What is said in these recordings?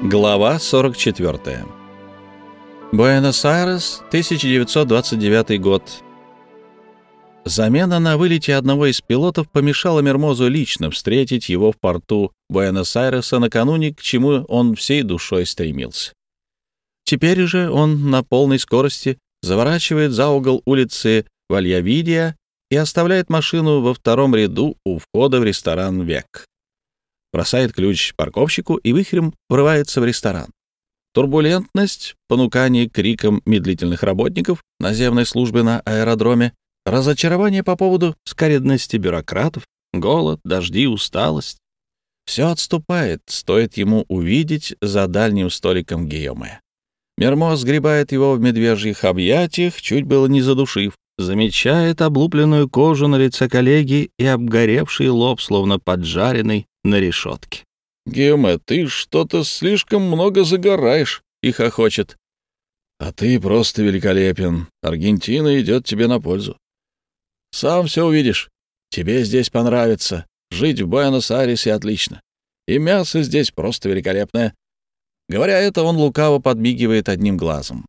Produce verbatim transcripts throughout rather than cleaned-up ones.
Глава сорок четвёртая. Буэнос-Айрес, тысяча девятьсот двадцать девятый год. Замена на вылете одного из пилотов помешала Мермозу лично встретить его в порту Буэнос-Айреса накануне, к чему он всей душой стремился. Теперь же он на полной скорости заворачивает за угол улицы Вальявидия и оставляет машину во втором ряду у входа в ресторан «Век». Бросает ключ парковщику и вихрем врывается в ресторан. Турбулентность, понукание криком медлительных работников наземной службы на аэродроме, разочарование по поводу скаредности бюрократов, голод, дожди, усталость. Все отступает, стоит ему увидеть за дальним столиком Гийоме. Мермоз сгребает его в медвежьих объятиях, чуть было не задушив, замечает облупленную кожу на лице коллеги и обгоревший лоб, словно поджаренный на решетке. «Гийоме, ты что-то слишком много загораешь», — и хохочет. «А ты просто великолепен. Аргентина идет тебе на пользу. Сам все увидишь. Тебе здесь понравится. Жить в Буэнос-Айресе отлично. И мясо здесь просто великолепное». Говоря это, он лукаво подмигивает одним глазом.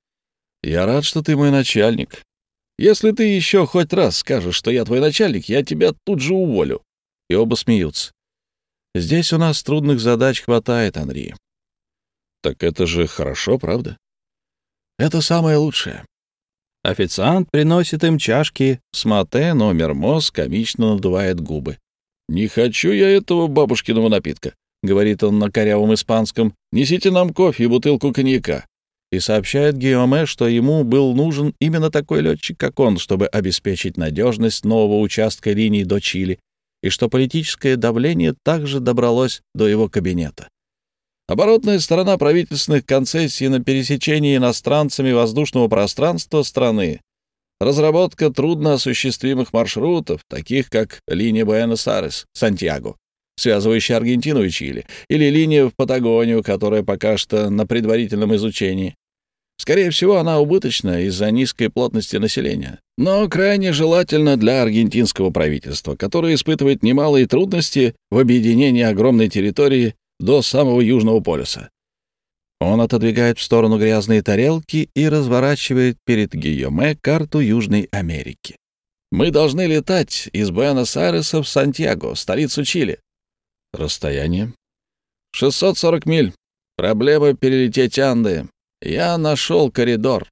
«Я рад, что ты мой начальник. Если ты еще хоть раз скажешь, что я твой начальник, я тебя тут же уволю». И оба смеются. «Здесь у нас трудных задач хватает, Анри». «Так это же хорошо, правда?» «Это самое лучшее». Официант приносит им чашки с матэ, но Мермоз комично надувает губы. «Не хочу я этого бабушкиного напитка», — говорит он на корявом испанском. «Несите нам кофе и бутылку коньяка». И сообщает Гийоме, что ему был нужен именно такой летчик, как он, чтобы обеспечить надежность нового участка линии до Чили, и что политическое давление также добралось до его кабинета. Оборотная сторона правительственных концессий на пересечении иностранцами воздушного пространства страны — разработка трудноосуществимых маршрутов, таких как линия Буэнос-Айрес-Сантьяго, связывающая Аргентину и Чили, или линия в Патагонию, которая пока что на предварительном изучении. Скорее всего, она убыточна из-за низкой плотности населения, но крайне желательно для аргентинского правительства, которое испытывает немалые трудности в объединении огромной территории до самого Южного полюса. Он отодвигает в сторону грязные тарелки и разворачивает перед Гийоме карту Южной Америки. «Мы должны летать из Буэнос-Айреса в Сантьяго, столицу Чили». «Расстояние?» шестьсот сорок миль. Проблема перелететь Анды. Я нашел коридор».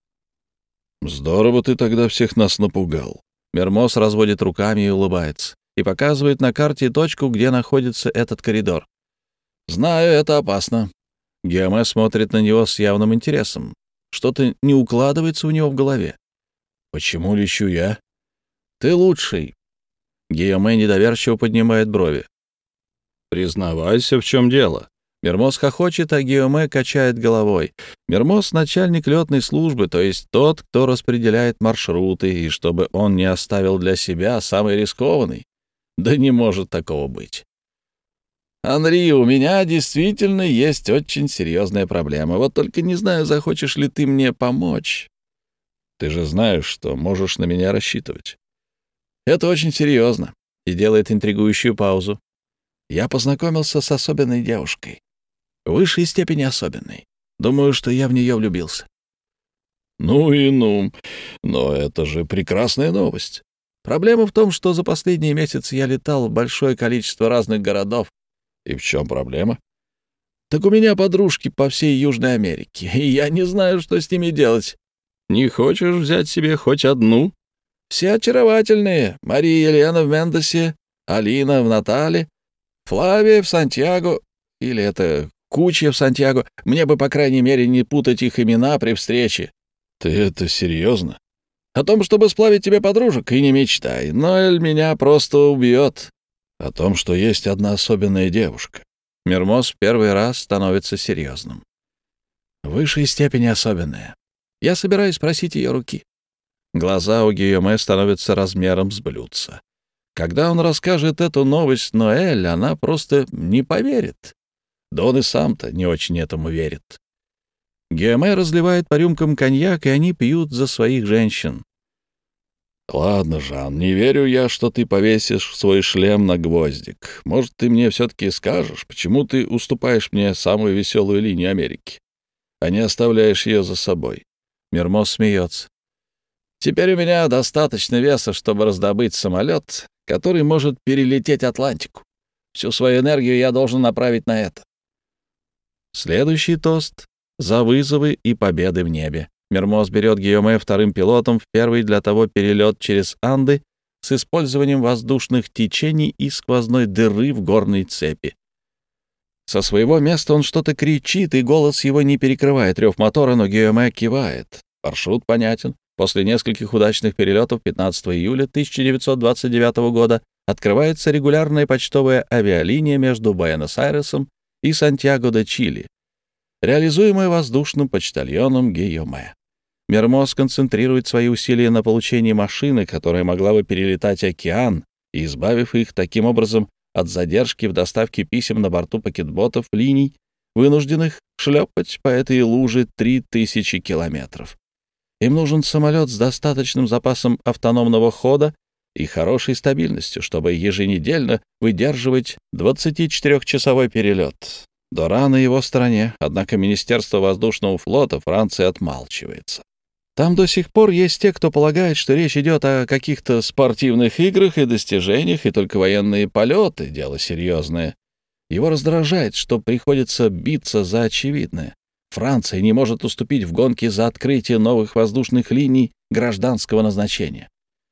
«Здорово ты тогда всех нас напугал». Мермоз разводит руками и улыбается, и показывает на карте точку, где находится этот коридор. «Знаю, это опасно». Гийоме смотрит на него с явным интересом. Что-то не укладывается у него в голове. «Почему лечу я?» «Ты лучший». Гийоме недоверчиво поднимает брови. «Признавайся, в чем дело». Мермоз хохочет, а Гийоме качает головой. Мермоз — начальник летной службы, то есть тот, кто распределяет маршруты, и чтобы он не оставил для себя самый рискованный. Да не может такого быть. «Анри, у меня действительно есть очень серьезная проблема. Вот только не знаю, захочешь ли ты мне помочь». «Ты же знаешь, что можешь на меня рассчитывать». «Это очень серьезно», — и делает интригующую паузу. «Я познакомился с особенной девушкой. В высшей степени особенной. Думаю, что я в нее влюбился». «Ну и ну. Но это же прекрасная новость. Проблема в том, что за последние месяцы я летал в большое количество разных городов». «И в чем проблема?» «Так у меня подружки по всей Южной Америке, и я не знаю, что с ними делать». «Не хочешь взять себе хоть одну?» «Все очаровательные. Мария Елена в Мендосе, Алина в Натале, Флавия в Сантьяго, или это Куча в Сантьяго. Мне бы, по крайней мере, не путать их имена при встрече». «Ты это серьезно?» «О том, чтобы сплавить тебе подружек, и не мечтай. Ноэль меня просто убьет». «О том, что есть одна особенная девушка». Мермоз в первый раз становится серьезным. «В высшей степени особенная. Я собираюсь просить ее руки». Глаза у Гийоме становятся размером с блюдца. Когда он расскажет эту новость Ноэль, она просто не поверит. Да он и сам-то не очень этому верит. Гийоме разливает по рюмкам коньяк, и они пьют за своих женщин. Ладно, Жан, не верю я, что ты повесишь свой шлем на гвоздик. Может, ты мне все-таки скажешь, почему ты уступаешь мне самую веселую линию Америки, а не оставляешь ее за собой?» Мермоз смеется. «Теперь у меня достаточно веса, чтобы раздобыть самолет, который может перелететь Атлантику. Всю свою энергию я должен направить на это». Следующий тост — за вызовы и победы в небе. Мермоз берет Гийоме вторым пилотом в первый для того перелет через Анды с использованием воздушных течений и сквозной дыры в горной цепи. Со своего места он что-то кричит, и голос его не перекрывает рев мотора, но Гийоме кивает. Маршрут понятен. После нескольких удачных перелетов пятнадцатого июля тысяча девятьсот двадцать девятого года открывается регулярная почтовая авиалиния между Буэнос-Айресом и Сантьяго-де-Чили, реализуемая воздушным почтальоном Гийоме. Мермоз концентрирует свои усилия на получении машины, которая могла бы перелетать океан, и избавив их таким образом от задержки в доставке писем на борту пакетботов линий, вынужденных шлепать по этой луже три тысячи километров. Им нужен самолет с достаточным запасом автономного хода и хорошей стабильностью, чтобы еженедельно выдерживать двадцатичетырёхчасовой перелет. Дора на его стороне, однако Министерство воздушного флота Франции отмалчивается. Там до сих пор есть те, кто полагает, что речь идет о каких-то спортивных играх и достижениях, и только военные полеты — дело серьезное. Его раздражает, что приходится биться за очевидное. Франция не может уступить в гонке за открытие новых воздушных линий гражданского назначения.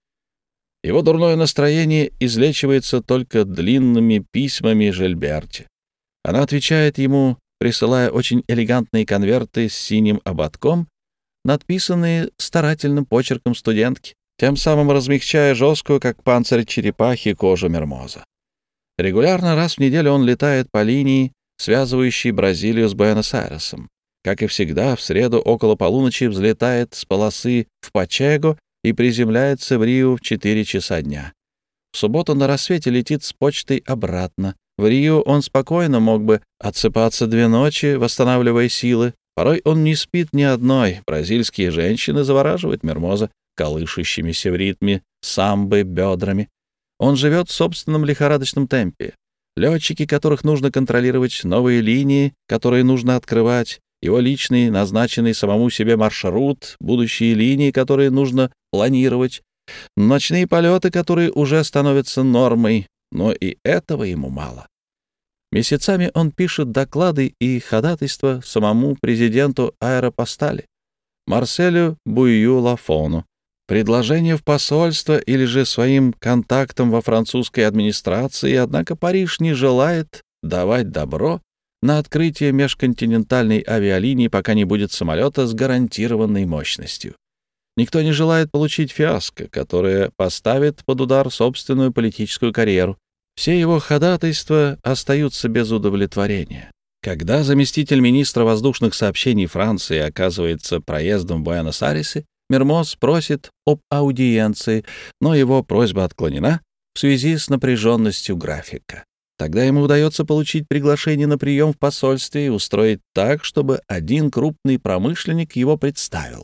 Его дурное настроение излечивается только длинными письмами Жильберте. Она отвечает ему, присылая очень элегантные конверты с синим ободком, надписанные старательным почерком студентки, тем самым размягчая жесткую, как панцирь черепахи, кожу Мермоза. Регулярно раз в неделю он летает по линии, связывающей Бразилию с Буэнос-Айресом. Как и всегда, в среду около полуночи взлетает с полосы в Пачего и приземляется в Рио в четыре часа дня. В субботу на рассвете летит с почтой обратно. В Рио он спокойно мог бы отсыпаться две ночи, восстанавливая силы. Порой он не спит ни одной. Бразильские женщины завораживают Мермоза колышущимися в ритме самбы бедрами. Он живет в собственном лихорадочном темпе. Летчики, которых нужно контролировать, новые линии, которые нужно открывать, его личный, назначенный самому себе маршрут, будущие линии, которые нужно планировать, ночные полеты, которые уже становятся нормой, но и этого ему мало. Месяцами он пишет доклады и ходатайства самому президенту Аэропостали, Марселю Буйю-Лафону, предложение в посольство или же своим контактам во французской администрации, однако Париж не желает давать добро на открытие межконтинентальной авиалинии, пока не будет самолета с гарантированной мощностью. Никто не желает получить фиаско, которое поставит под удар собственную политическую карьеру. Все его ходатайства остаются без удовлетворения. Когда заместитель министра воздушных сообщений Франции оказывается проездом в Буэнос-Айресе, Мермоз просит об аудиенции, но его просьба отклонена в связи с напряженностью графика. Тогда ему удается получить приглашение на прием в посольстве и устроить так, чтобы один крупный промышленник его представил.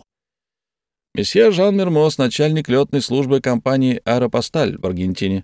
Месье Жан Мермоз, начальник летной службы компании «Аэропосталь» в Аргентине.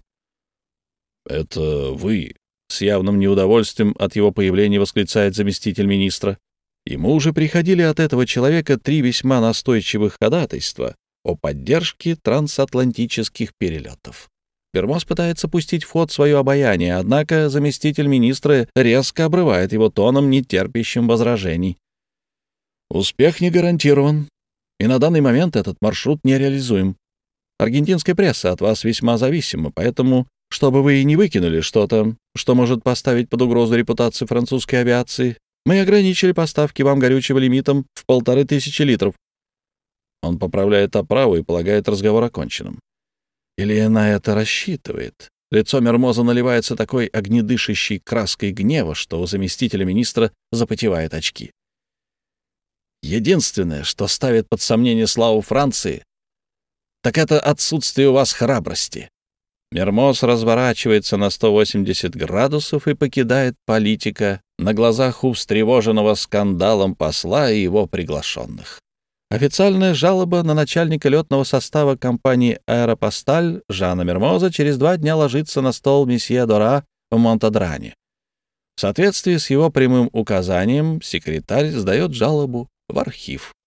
«Это вы?» — с явным неудовольствием от его появления восклицает заместитель министра. Ему уже приходили от этого человека три весьма настойчивых ходатайства о поддержке трансатлантических перелетов. Мермоз пытается пустить в ход свое обаяние, однако заместитель министра резко обрывает его тоном, не терпящим возражений. Успех не гарантирован, и на данный момент этот маршрут нереализуем. Аргентинская пресса от вас весьма зависима, поэтому, чтобы вы не выкинули что-то, что может поставить под угрозу репутацию французской авиации, мы ограничили поставки вам горючего лимитом в полторы тысячи литров. Он поправляет оправу и полагает разговор оконченным. Или на это рассчитывает? Лицо Мермоза наливается такой огнедышащей краской гнева, что у заместителя министра запотевают очки. Единственное, что ставит под сомнение славу Франции, так это отсутствие у вас храбрости. Мермоз разворачивается на сто восемьдесят градусов и покидает политика на глазах у встревоженного скандалом посла и его приглашенных. Официальная жалоба на начальника летного состава компании «Аэропосталь» Жана Мермоза через два дня ложится на стол месье Дора в Монтадране. В соответствии с его прямым указанием секретарь сдает жалобу в архив.